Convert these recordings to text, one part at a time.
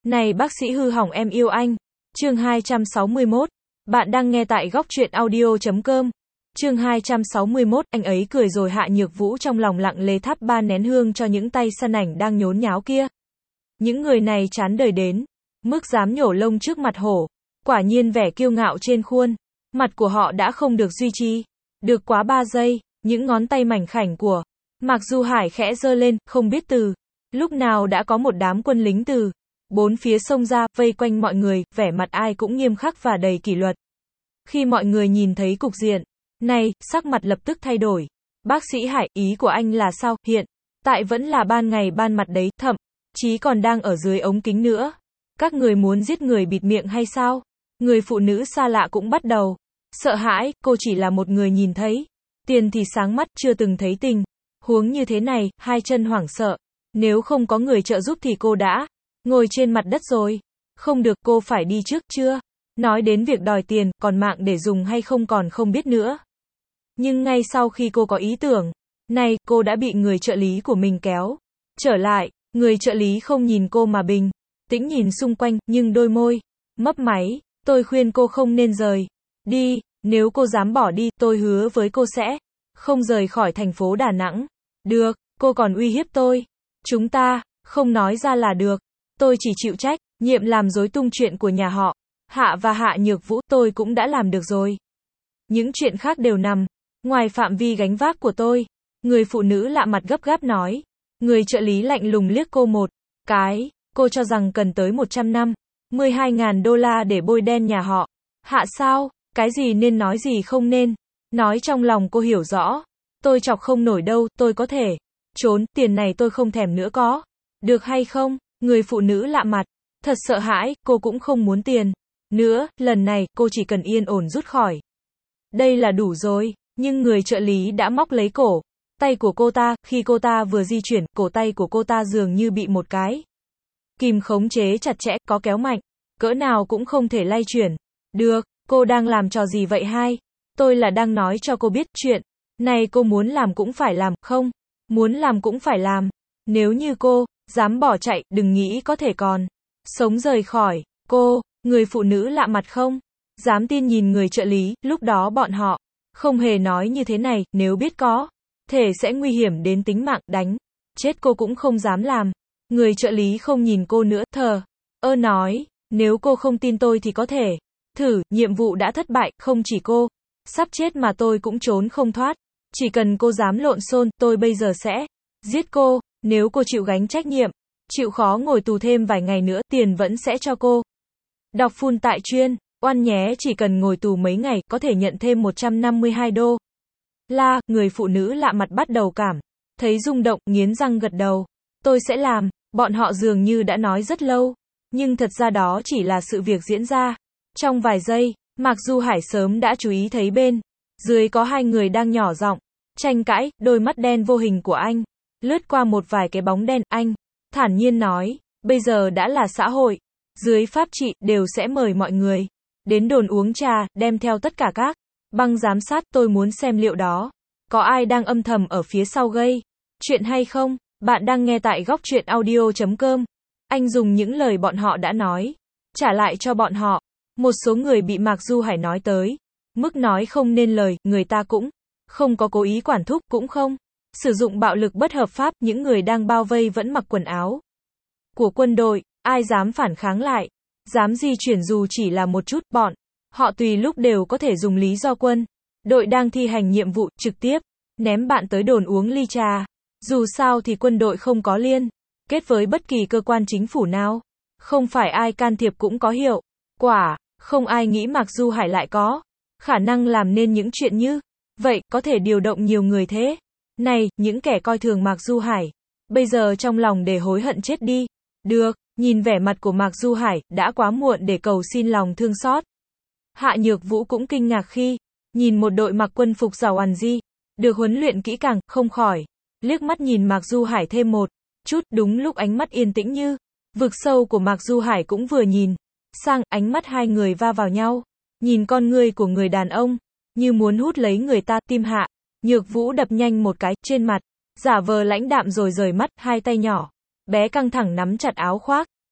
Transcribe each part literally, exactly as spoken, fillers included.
Này bác sĩ hư hỏng em yêu anh. Chương hai trăm sáu mươi mốt. Bạn đang nghe tại góc truyện audio chấm com. Chương hai trăm sáu mươi mốt, anh ấy cười rồi. Hạ Nhược Vũ trong lòng lặng lẽ thắp ba nén hương cho những tay săn ảnh đang nhốn nháo kia. Những người này chán đời đến mức dám nhổ lông trước mặt hổ. Quả nhiên vẻ kiêu ngạo trên khuôn mặt của họ đã không được duy trì được quá ba giây. Những ngón tay mảnh khảnh của Mạc Du Hải khẽ giơ lên, không biết từ lúc nào đã có một đám quân lính từ bốn phía xông ra, vây quanh mọi người, vẻ mặt ai cũng nghiêm khắc và đầy kỷ luật. Khi mọi người nhìn thấy cục diện này, sắc mặt lập tức thay đổi. Bác sĩ Hải, ý của anh là sao? Hiện tại vẫn là ban ngày ban mặt đấy, thậm chí còn đang ở dưới ống kính nữa. Các người muốn giết người bịt miệng hay sao? Người phụ nữ xa lạ cũng bắt đầu sợ hãi, cô chỉ là một người nhìn thấy tiền thì sáng mắt, chưa từng thấy tình huống như thế này, hai chân hoảng sợ. Nếu không có người trợ giúp thì cô đã ngồi trên mặt đất rồi. Không được, cô phải đi trước, chưa nói đến việc đòi tiền, còn mạng để dùng hay không còn không biết nữa. Nhưng ngay sau khi cô có ý tưởng này, cô đã bị người trợ lý của mình kéo trở lại. Người trợ lý không nhìn cô mà bình tĩnh nhìn xung quanh, nhưng đôi môi mấp máy. Tôi khuyên cô không nên rời đi. Nếu cô dám bỏ đi, tôi hứa với cô sẽ không rời khỏi thành phố Đà Nẵng. Được, cô còn uy hiếp tôi. Chúng ta không nói ra là được. Tôi chỉ chịu trách nhiệm làm rối tung chuyện của nhà họ Hạ và Hạ Nhược Vũ. Tôi cũng đã làm được rồi. Những chuyện khác đều nằm ngoài phạm vi gánh vác của tôi. Người phụ nữ lạ mặt gấp gáp nói. Người trợ lý lạnh lùng liếc cô một cái. Cô cho rằng cần tới một trăm năm mươi hai nghìn đô la để bôi đen nhà họ Hạ sao? Cái gì nên nói gì không nên nói, trong lòng cô hiểu rõ. Tôi chọc không nổi đâu, tôi có thể trốn, tiền này tôi không thèm nữa, có được hay không? Người phụ nữ lạ mặt thật sợ hãi, cô cũng không muốn tiền nữa, lần này cô chỉ cần yên ổn rút khỏi đây là đủ rồi. Nhưng người trợ lý đã móc lấy cổ tay của cô ta. Khi cô ta vừa di chuyển, cổ tay của cô ta dường như bị một cái kìm khống chế chặt chẽ, có kéo mạnh cỡ nào cũng không thể lay chuyển được. Cô đang làm trò gì vậy hai? Tôi là đang nói cho cô biết, chuyện này cô muốn làm cũng phải làm, không muốn làm cũng phải làm. Nếu như cô dám bỏ chạy, đừng nghĩ có thể còn sống rời khỏi cô. Người phụ nữ lạ mặt không dám tin nhìn người trợ lý. Lúc đó bọn họ không hề nói như thế này, nếu biết có thể sẽ nguy hiểm đến tính mạng, đánh chết cô cũng không dám làm. Người trợ lý không nhìn cô nữa, thờ ơ nói, nếu cô không tin tôi thì có thể thử. Nhiệm vụ đã thất bại, không chỉ cô sắp chết mà tôi cũng trốn không thoát. Chỉ cần cô dám lộn xộn, tôi bây giờ sẽ giết cô. Nếu cô chịu gánh trách nhiệm, chịu khó ngồi tù thêm vài ngày nữa, tiền vẫn sẽ cho cô. Đọc full tại chuyên oan nhé, chỉ cần ngồi tù mấy ngày, có thể nhận thêm một trăm năm mươi hai đô la. Người phụ nữ lạ mặt bắt đầu cảm thấy rung động, nghiến răng gật đầu. Tôi sẽ làm. Bọn họ dường như đã nói rất lâu, nhưng thật ra đó chỉ là sự việc diễn ra trong vài giây. Mạc Du Hải sớm đã chú ý thấy bên dưới có hai người đang nhỏ giọng tranh cãi. Đôi mắt đen vô hình của anh lướt qua một vài cái bóng đen. Anh thản nhiên nói, bây giờ đã là xã hội dưới pháp trị, đều sẽ mời mọi người đến đồn uống trà, đem theo tất cả các băng giám sát. Tôi muốn xem liệu đó có ai đang âm thầm ở phía sau gây chuyện hay không. Bạn đang nghe tại góc truyện audio chấm com. Anh dùng những lời bọn họ đã nói trả lại cho bọn họ. Một số người bị Mạc Du Hải nói tới mức nói không nên lời. Người ta cũng không có cố ý quản thúc, cũng không sử dụng bạo lực bất hợp pháp. Những người đang bao vây vẫn mặc quần áo của quân đội. Ai dám phản kháng lại, dám di chuyển dù chỉ là một chút, bọn họ tùy lúc đều có thể dùng lý do quân đội đang thi hành nhiệm vụ, trực tiếp ném bạn tới đồn uống ly trà. Dù sao thì quân đội không có liên kết với bất kỳ cơ quan chính phủ nào. Không phải ai can thiệp cũng có hiệu quả. Không ai nghĩ Mạc Du Hải lại có khả năng làm nên những chuyện như vậy, có thể điều động nhiều người thế này. Những kẻ coi thường Mạc Du Hải bây giờ trong lòng để hối hận chết đi được. Nhìn vẻ mặt của Mạc Du Hải, đã quá muộn để cầu xin lòng thương xót. Hạ Nhược Vũ cũng kinh ngạc khi nhìn một đội mặc quân phục giàu ăn di được huấn luyện kỹ càng, không khỏi liếc mắt nhìn Mạc Du Hải thêm một chút. Đúng lúc ánh mắt yên tĩnh như vực sâu của Mạc Du Hải cũng vừa nhìn sang, ánh mắt hai người va vào nhau. Nhìn con ngươi của người đàn ông như muốn hút lấy người ta. Tim Hạ Nhược Vũ đập nhanh một cái, trên mặt giả vờ lãnh đạm rồi rời mắt. Hai tay nhỏ bé căng thẳng nắm chặt áo khoác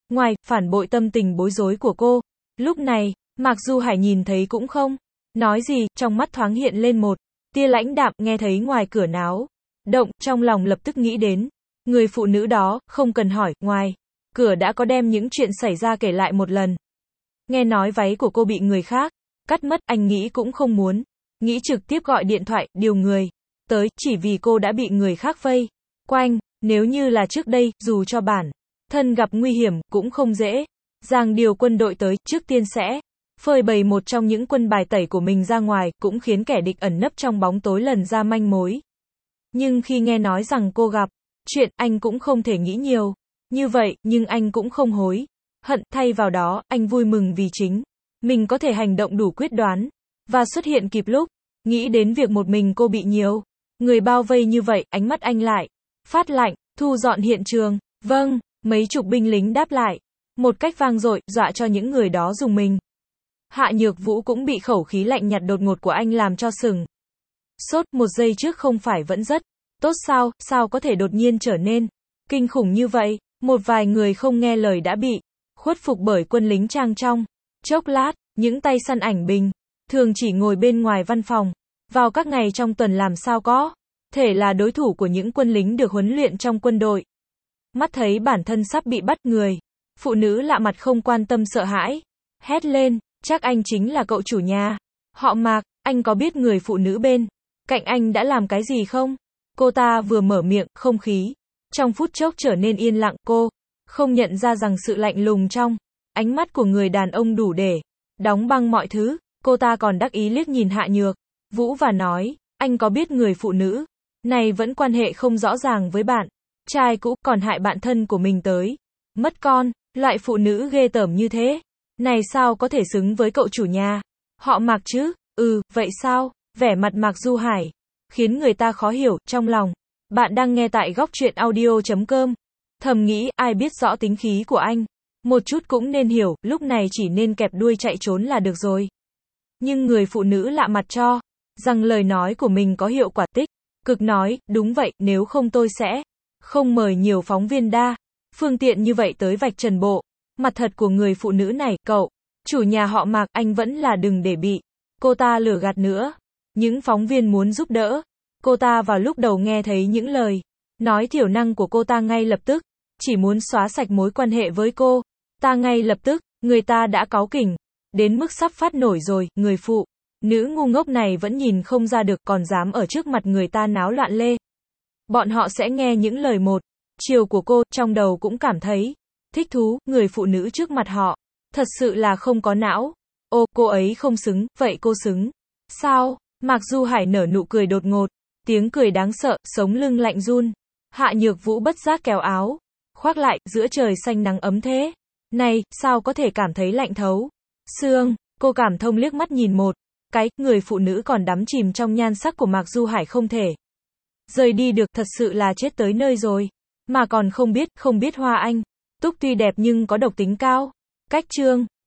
Ngoài, phản bội tâm tình bối rối của cô. Lúc này, Mạc Du Hải nhìn thấy cũng không nói gì, trong mắt thoáng hiện lên một tia lãnh đạm, nghe thấy ngoài cửa náo động, trong lòng lập tức nghĩ đến người phụ nữ đó, không cần hỏi, ngoài cửa đã có đem những chuyện xảy ra kể lại một lần. Nghe nói váy của cô bị người khác cắt mất, anh nghĩ cũng không muốn, nghĩ trực tiếp gọi điện thoại, điều người tới, chỉ vì cô đã bị người khác vây quanh. Nếu như là trước đây, dù cho bản thân gặp nguy hiểm, cũng không dễ dàng điều quân đội tới, trước tiên sẽ phơi bày một trong những quân bài tẩy của mình ra ngoài, cũng khiến kẻ địch ẩn nấp trong bóng tối lần ra manh mối. Nhưng khi nghe nói rằng cô gặp chuyện, anh cũng không thể nghĩ nhiều như vậy, nhưng anh cũng không hối hận, thay vào đó, anh vui mừng vì chính mình có thể hành động đủ quyết đoán và xuất hiện kịp lúc. Nghĩ đến việc một mình cô bị nhiều người bao vây như vậy, ánh mắt anh lại phát lạnh. Thu dọn hiện trường. Vâng, mấy chục binh lính đáp lại một cách vang dội, dọa cho những người đó dùng mình. Hạ Nhược Vũ cũng bị khẩu khí lạnh nhạt đột ngột của anh làm cho sừng sốt. Một giây trước không phải vẫn rất tốt sao, sao có thể đột nhiên trở nên kinh khủng như vậy. Một vài người không nghe lời đã bị khuất phục bởi quân lính trang trong chốc lát. Những tay săn ảnh bình thường chỉ ngồi bên ngoài văn phòng vào các ngày trong tuần làm sao có thể là đối thủ của những quân lính được huấn luyện trong quân đội. Mắt thấy bản thân sắp bị bắt, người phụ nữ lạ mặt không quan tâm sợ hãi hét lên, chắc anh chính là cậu chủ nhà họ Mạc, anh có biết người phụ nữ bên cạnh anh đã làm cái gì không? Cô ta vừa mở miệng, không khí trong phút chốc trở nên yên lặng. Cô không nhận ra rằng sự lạnh lùng trong ánh mắt của người đàn ông đủ để đóng băng mọi thứ. Cô ta còn đắc ý liếc nhìn Hạ Nhược Vũ và nói, anh có biết người phụ nữ này vẫn quan hệ không rõ ràng với bạn trai cũ, còn hại bạn thân của mình tới mất con. Loại phụ nữ ghê tởm như thế này sao có thể xứng với cậu chủ nhà họ Mạc chứ? Ừ, vậy sao? Vẻ mặt Mạc Du Hải khiến người ta khó hiểu. Trong lòng bạn đang nghe tại góc truyện audio chấm com. Thầm nghĩ, ai biết rõ tính khí của anh một chút cũng nên hiểu, lúc này chỉ nên kẹp đuôi chạy trốn là được rồi. Nhưng người phụ nữ lạ mặt cho rằng lời nói của mình có hiệu quả tích cực, nói, đúng vậy, nếu không tôi sẽ không mời nhiều phóng viên đa phương tiện như vậy tới vạch trần bộ mặt thật của người phụ nữ này. Cậu chủ nhà họ Mạc, anh vẫn là đừng để bị cô ta lừa gạt nữa. Những phóng viên muốn giúp đỡ cô ta vào lúc đầu nghe thấy những lời nói thiểu năng của cô ta ngay lập tức chỉ muốn xóa sạch mối quan hệ với cô ta ngay lập tức. Người ta đã cáu kỉnh đến mức sắp phát nổi rồi. Người phụ nữ ngu ngốc này vẫn nhìn không ra được, còn dám ở trước mặt người ta náo loạn lê. Bọn họ sẽ nghe những lời một chiều của cô, trong đầu cũng cảm thấy thích thú. Người phụ nữ trước mặt họ thật sự là không có não. Ô, cô ấy không xứng, vậy cô xứng sao? Mạc Du Hải nở nụ cười đột ngột, tiếng cười đáng sợ, sống lưng lạnh run. Hạ Nhược Vũ bất giác kéo áo khoác lại, giữa trời xanh nắng ấm thế này, sao có thể cảm thấy lạnh thấu xương. Cô cảm thông liếc mắt nhìn một cái, người phụ nữ còn đắm chìm trong nhan sắc của Mạc Du Hải không thể rời đi được, thật sự là chết tới nơi rồi. Mà còn không biết, không biết Hoa Anh Túc tuy đẹp nhưng có độc tính cao. Cách chương